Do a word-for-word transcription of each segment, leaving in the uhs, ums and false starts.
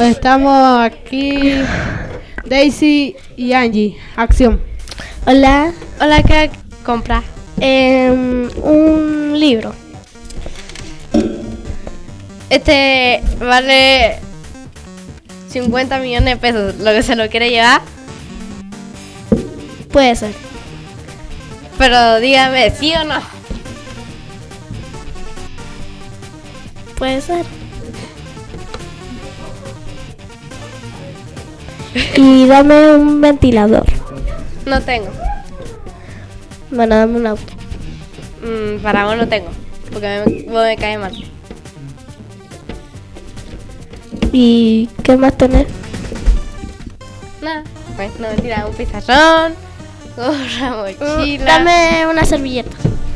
Estamos aquí, Daisy y Angie. Acción. Hola. Hola, ¿qué compras? Eh, un libro. Este vale cincuenta millones de pesos. ¿Lo que se lo quiere llevar? Puede ser. Pero dígame, ¿sí o no? Puede ser. Y dame un ventilador. No tengo. Bueno, dame un auto. Mm, para vos no tengo. Porque me, vos me cae mal. ¿Y qué más tenés? Nada. Pues no, mentira, un pizarrón, gorra, mochila. Dame una servilleta.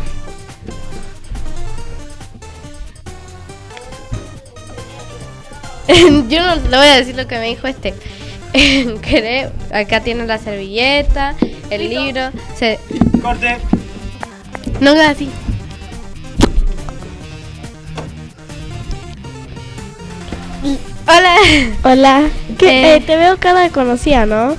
Yo no le voy a decir lo que me dijo este. ¿Querés? Acá tiene la servilleta, el ¿Listo? Libro. Se... Corte. No queda así. Hola. Hola. ¿Qué? Eh. Eh, te veo cara de conocida, ¿no?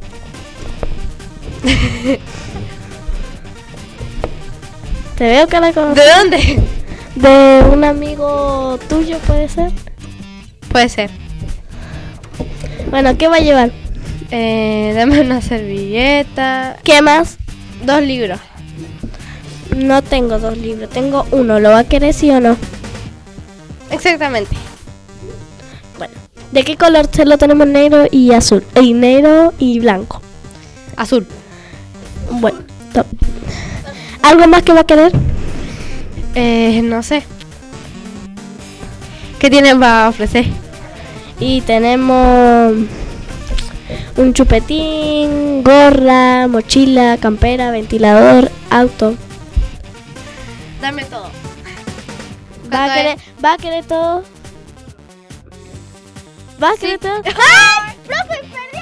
Te veo cara de conocida. ¿De dónde? De un amigo tuyo, ¿puede ser? Puede ser. Bueno, ¿qué va a llevar? Eh, dame una servilleta. ¿Qué más? Dos libros. No tengo dos libros, tengo uno. ¿Lo va a querer sí o no? Exactamente. Bueno, ¿de qué color? Se lo tenemos negro y azul. Y negro y blanco. Azul. Bueno, top. ¿Algo más que va a querer? Eh, no sé. ¿Qué tienen para ofrecer? Y tenemos un chupetín, gorra, mochila, campera, ventilador, auto. Dame todo. ¿Va a querer, ¿va a querer todo? ¿Va a querer todo? ¡Ay! ¡Profe, espere!